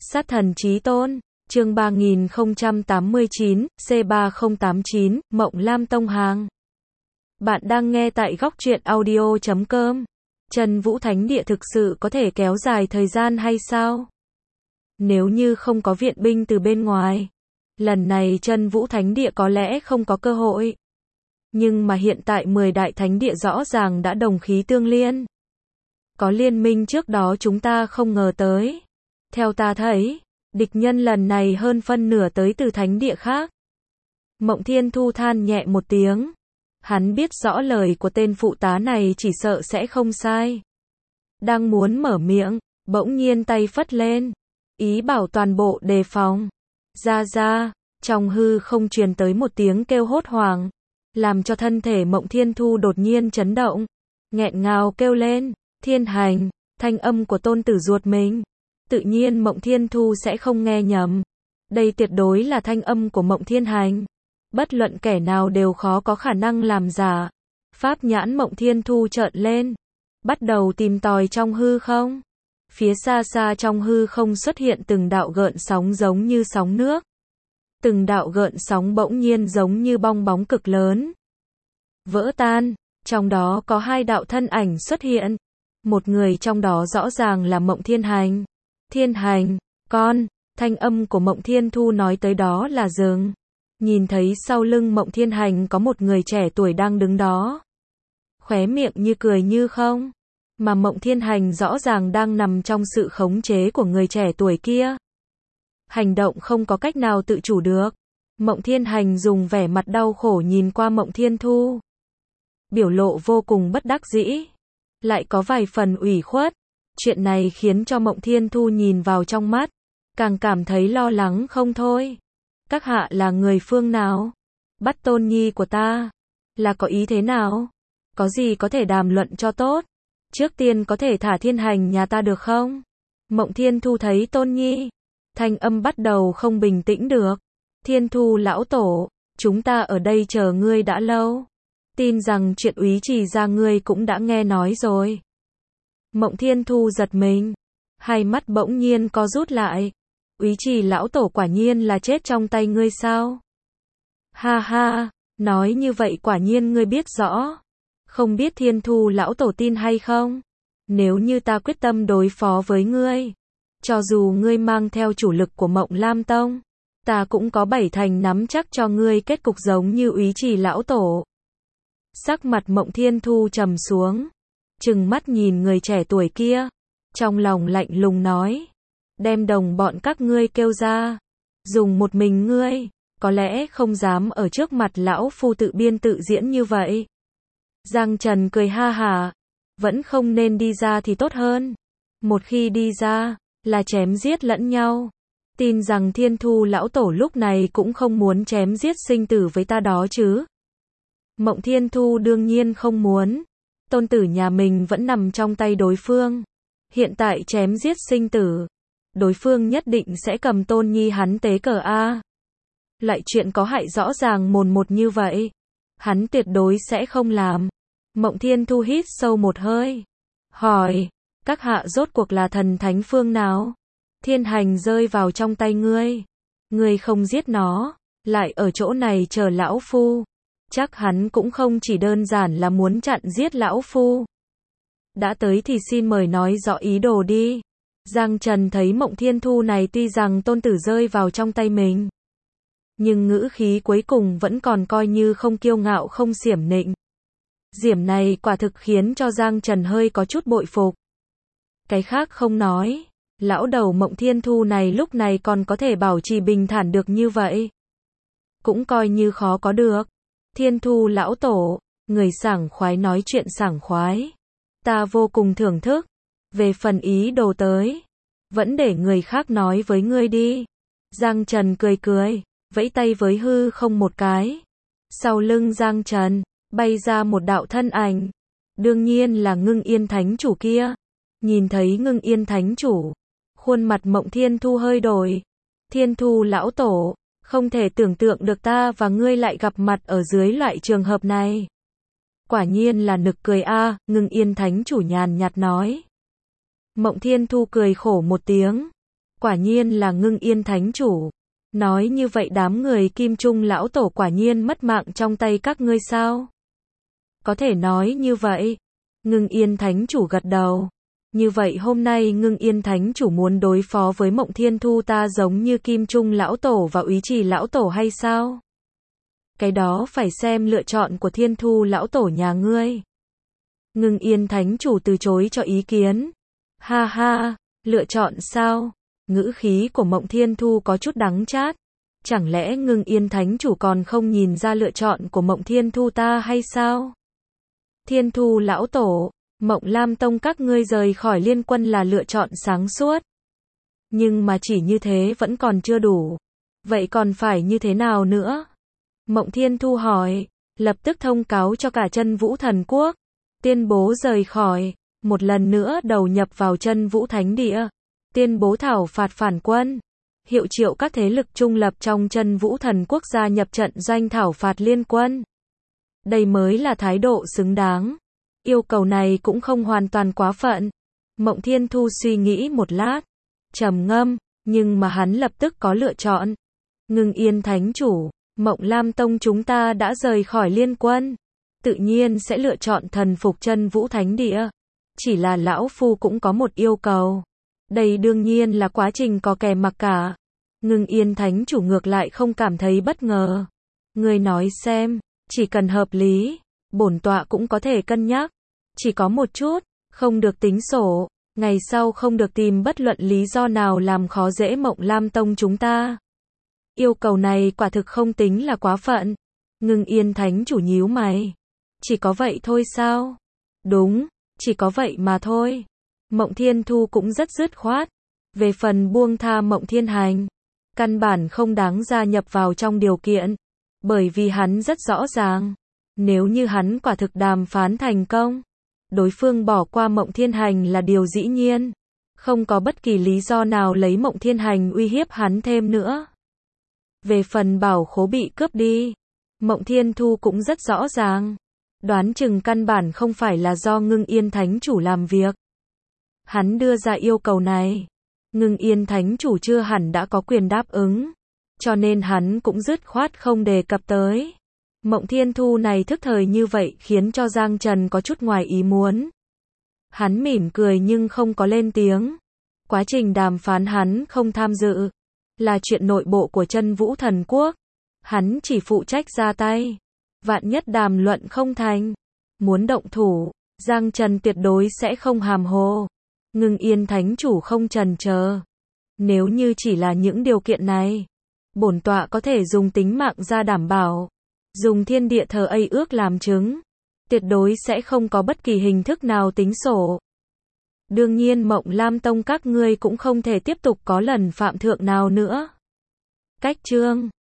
Sát thần chí tôn, chương 3089, C3089, Mộng Lam Tông Hàng. Bạn đang nghe tại góc truyện audio.com. Chân Vũ Thánh Địa thực sự có thể kéo dài thời gian hay sao? Nếu như không có viện binh từ bên ngoài, lần này Chân Vũ Thánh Địa có lẽ không có cơ hội. Nhưng mà hiện tại 10 đại thánh địa rõ ràng đã đồng khí tương liên. Có liên minh trước đó chúng ta không ngờ tới. Theo ta thấy, địch nhân lần này hơn phân nửa tới từ thánh địa khác. Mộng Thiên Thu than nhẹ một tiếng. Hắn biết rõ lời của tên phụ tá này chỉ sợ sẽ không sai. Đang muốn mở miệng, bỗng nhiên tay phất lên. Ý bảo toàn bộ đề phòng. Ra, trong hư không truyền tới một tiếng kêu hốt hoảng. Làm cho thân thể Mộng Thiên Thu đột nhiên chấn động. Nghẹn ngào kêu lên, Thiên Hành, thanh âm của tôn tử ruột mình. Tự nhiên Mộng Thiên Thu sẽ không nghe nhầm. Đây tuyệt đối là thanh âm của Mộng Thiên Hành. Bất luận kẻ nào đều khó có khả năng làm giả. Pháp nhãn Mộng Thiên Thu trợn lên. Bắt đầu tìm tòi trong hư không. Phía xa xa trong hư không xuất hiện từng đạo gợn sóng giống như sóng nước. Từng đạo gợn sóng bỗng nhiên giống như bong bóng cực lớn. Vỡ tan, trong đó có hai đạo thân ảnh xuất hiện. Một người trong đó rõ ràng là Mộng Thiên Hành. Thiên Hành, con, thanh âm của Mộng Thiên Thu nói tới đó là dừng. Nhìn thấy sau lưng Mộng Thiên Hành có một người trẻ tuổi đang đứng đó. Khóe miệng như cười như không. Mà Mộng Thiên Hành rõ ràng đang nằm trong sự khống chế của người trẻ tuổi kia. Hành động không có cách nào tự chủ được. Mộng Thiên Hành dùng vẻ mặt đau khổ nhìn qua Mộng Thiên Thu. Biểu lộ vô cùng bất đắc dĩ. Lại có vài phần ủy khuất. Chuyện này khiến cho Mộng Thiên Thu nhìn vào trong mắt. Càng cảm thấy lo lắng không thôi. Các hạ là người phương nào? Bắt tôn nhi của ta. Là có ý thế nào? Có gì có thể đàm luận cho tốt? Trước tiên có thể thả Thiên Hành nhà ta được không? Mộng Thiên Thu thấy tôn nhi. Thanh âm bắt đầu không bình tĩnh được. Thiên Thu lão tổ, chúng ta ở đây chờ ngươi đã lâu. Tin rằng chuyện úy trì ra ngươi cũng đã nghe nói rồi. Mộng Thiên Thu giật mình. Hai mắt bỗng nhiên co rút lại. Úy trì lão tổ quả nhiên là chết trong tay ngươi sao? Ha ha, nói như vậy quả nhiên ngươi biết rõ. Không biết Thiên Thu lão tổ tin hay không? Nếu như ta quyết tâm đối phó với ngươi, cho dù ngươi mang theo chủ lực của Mộng Lam Tông, ta cũng có 7 thành nắm chắc cho ngươi kết cục giống như úy trì lão tổ. Sắc mặt Mộng Thiên Thu trầm xuống, trừng mắt nhìn người trẻ tuổi kia, trong lòng lạnh lùng nói, đem đồng bọn các ngươi kêu ra, dùng một mình ngươi, có lẽ không dám ở trước mặt lão phu tự biên tự diễn như vậy. Giang Trần cười ha hả, vẫn không nên đi ra thì tốt hơn. Một khi đi ra, là chém giết lẫn nhau. Tin rằng Thiên Thu lão tổ lúc này cũng không muốn chém giết sinh tử với ta đó chứ. Mộng Thiên Thu đương nhiên không muốn. Tôn tử nhà mình vẫn nằm trong tay đối phương. Hiện tại chém giết sinh tử, đối phương nhất định sẽ cầm tôn nhi hắn tế cờ a. Lại chuyện có hại rõ ràng mồn một như vậy, hắn tuyệt đối sẽ không làm. Mộng Thiên Thu hít sâu một hơi, hỏi, các hạ rốt cuộc là thần thánh phương nào? Thiên Hành rơi vào trong tay ngươi, ngươi không giết nó, lại ở chỗ này chờ lão phu, chắc hắn cũng không chỉ đơn giản là muốn chặn giết lão phu. Đã tới thì xin mời nói rõ ý đồ đi. Giang Trần thấy Mộng Thiên Thu này tuy rằng tôn tử rơi vào trong tay mình, nhưng ngữ khí cuối cùng vẫn còn coi như không kiêu ngạo không xiểm nịnh. Điểm này quả thực khiến cho Giang Trần hơi có chút bội phục. Cái khác không nói, lão đầu Mộng Thiên Thu này lúc này còn có thể bảo trì bình thản được như vậy, cũng coi như khó có được. Thiên Thu lão tổ, người sảng khoái nói chuyện sảng khoái, ta vô cùng thưởng thức. Về phần ý đồ tới, vẫn để người khác nói với ngươi đi. Giang Trần cười cười, vẫy tay với hư không một cái. Sau lưng Giang Trần, bay ra một đạo thân ảnh. Đương nhiên là Ngưng Yên Thánh Chủ kia. Nhìn thấy Ngưng Yên Thánh Chủ, khuôn mặt Mộng Thiên Thu hơi đổi. Thiên Thu lão tổ, không thể tưởng tượng được ta và ngươi lại gặp mặt ở dưới loại trường hợp này. Quả nhiên là nực cười a, Ngưng Yên Thánh Chủ nhàn nhạt nói. Mộng Thiên Thu cười khổ một tiếng. Quả nhiên là Ngưng Yên Thánh Chủ. Nói như vậy đám người Kim Trung lão tổ quả nhiên mất mạng trong tay các ngươi sao? Có thể nói như vậy. Ngưng Yên Thánh Chủ gật đầu. Như vậy hôm nay Ngưng Yên Thánh Chủ muốn đối phó với Mộng Thiên Thu ta giống như Kim Trung lão tổ và Úy Trì lão tổ hay sao? Cái đó phải xem lựa chọn của Thiên Thu lão tổ nhà ngươi. Ngưng Yên Thánh Chủ từ chối cho ý kiến. Ha ha, lựa chọn sao? Ngữ khí của Mộng Thiên Thu có chút đắng chát. Chẳng lẽ Ngưng Yên Thánh Chủ còn không nhìn ra lựa chọn của Mộng Thiên Thu ta hay sao? Thiên Thu lão tổ, Mộng Lam Tông các ngươi rời khỏi liên quân là lựa chọn sáng suốt. Nhưng mà chỉ như thế vẫn còn chưa đủ. Vậy còn phải như thế nào nữa? Mộng Thiên Thu hỏi, lập tức thông cáo cho cả Chân Vũ Thần Quốc, tuyên bố rời khỏi, một lần nữa đầu nhập vào Chân Vũ Thánh Địa, tuyên bố thảo phạt phản quân, hiệu triệu các thế lực trung lập trong Chân Vũ Thần Quốc gia nhập trận doanh thảo phạt liên quân. Đây mới là thái độ xứng đáng. Yêu cầu này cũng không hoàn toàn quá phận. Mộng Thiên Thu suy nghĩ một lát, trầm ngâm, nhưng mà hắn lập tức có lựa chọn. Ngưng Yên Thánh Chủ, Mộng Lam Tông chúng ta đã rời khỏi liên quân, tự nhiên sẽ lựa chọn thần phục Chân Vũ Thánh Địa. Chỉ là lão phu cũng có một yêu cầu. Đây đương nhiên là quá trình có kẻ mặc cả. Ngưng Yên Thánh Chủ ngược lại không cảm thấy bất ngờ. Ngươi nói xem, chỉ cần hợp lý, bổn tọa cũng có thể cân nhắc. Chỉ có một chút, không được tính sổ, ngày sau không được tìm bất luận lý do nào làm khó dễ Mộng Lam Tông chúng ta. Yêu cầu này quả thực không tính là quá phận. Ngưng Yên Thánh Chủ nhíu mày. Chỉ có vậy thôi sao? Đúng, chỉ có vậy mà thôi. Mộng Thiên Thu cũng rất dứt khoát. Về phần buông tha Mộng Thiên Hành, căn bản không đáng gia nhập vào trong điều kiện. Bởi vì hắn rất rõ ràng, nếu như hắn quả thực đàm phán thành công, đối phương bỏ qua Mộng Thiên Hành là điều dĩ nhiên. Không có bất kỳ lý do nào lấy Mộng Thiên Hành uy hiếp hắn thêm nữa. Về phần bảo khố bị cướp đi, Mộng Thiên Thu cũng rất rõ ràng. Đoán chừng căn bản không phải là do Ngưng Yên Thánh Chủ làm việc. Hắn đưa ra yêu cầu này, Ngưng Yên Thánh Chủ chưa hẳn đã có quyền đáp ứng, cho nên hắn cũng dứt khoát không đề cập tới. Mộng Thiên Thu này thức thời như vậy khiến cho Giang Trần có chút ngoài ý muốn. Hắn mỉm cười nhưng không có lên tiếng. Quá trình đàm phán hắn không tham dự, là chuyện nội bộ của Chân Vũ Thần Quốc. Hắn chỉ phụ trách ra tay. Vạn nhất đàm luận không thành, muốn động thủ, Giang Trần tuyệt đối sẽ không hàm hồ. Ngưng Yên Thánh Chủ không chần chờ. Nếu như chỉ là những điều kiện này, bổn tọa có thể dùng tính mạng ra đảm bảo, dùng thiên địa thờ Ây ước làm chứng, tuyệt đối sẽ không có bất kỳ hình thức nào tính sổ. Đương nhiên Mộng Lam Tông các ngươi cũng không thể tiếp tục có lần phạm thượng nào nữa. Cách chương